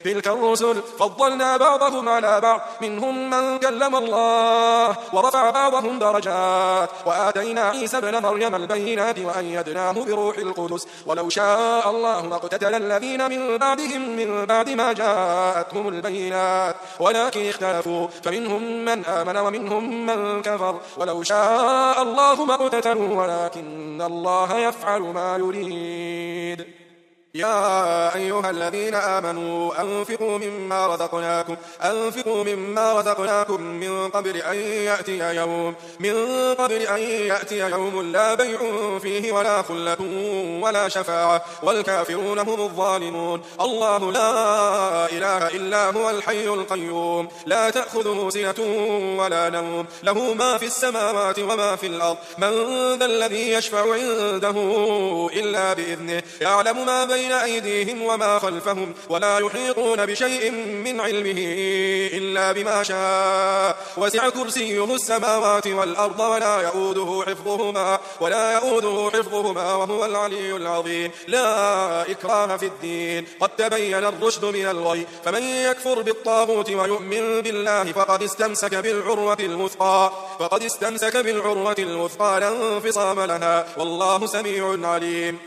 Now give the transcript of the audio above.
تلك الرسل فضلنا بعضهم على بعض منهم من كلم الله ورفع بعضهم درجات وآتينا عيسى ابن مريم البينات وأيدناه بروح القدس ولو شاء الله ما اقتتل الذين من بعدهم من بعد ما جاءتهم البينات ولكن اختلفوا فمنهم من آمن ومنهم من كفر ولو شاء الله ما اقتتلوا ولكن الله يفعل ما يريد. يا أيها الذين آمنوا أنفقوا مما رزقناكم من قبل أن يأتي يوم لا بيع فيه ولا خلة ولا شفاعة والكافرون هم الظالمون. الله لا إله إلا هو الحي القيوم لا تأخذه سنة ولا نوم له ما في السماوات وما في الأرض من ذا الذي يشفع عنده إلا بإذنه يعلم ما بين أيديهم وما خلفهم ولا يحيطون بشيء من علمه إلا بما شاء وسع كرسيه السماوات والأرض ولا يؤوده حفظهما وهو العلي العظيم. لا إكراه في الدين قد تبين الرشد من الغي فمن يكفر بالطاغوت ويؤمن بالله فقد استمسك بالعروة الوثقى لا انفصام لها والله سميع عليم.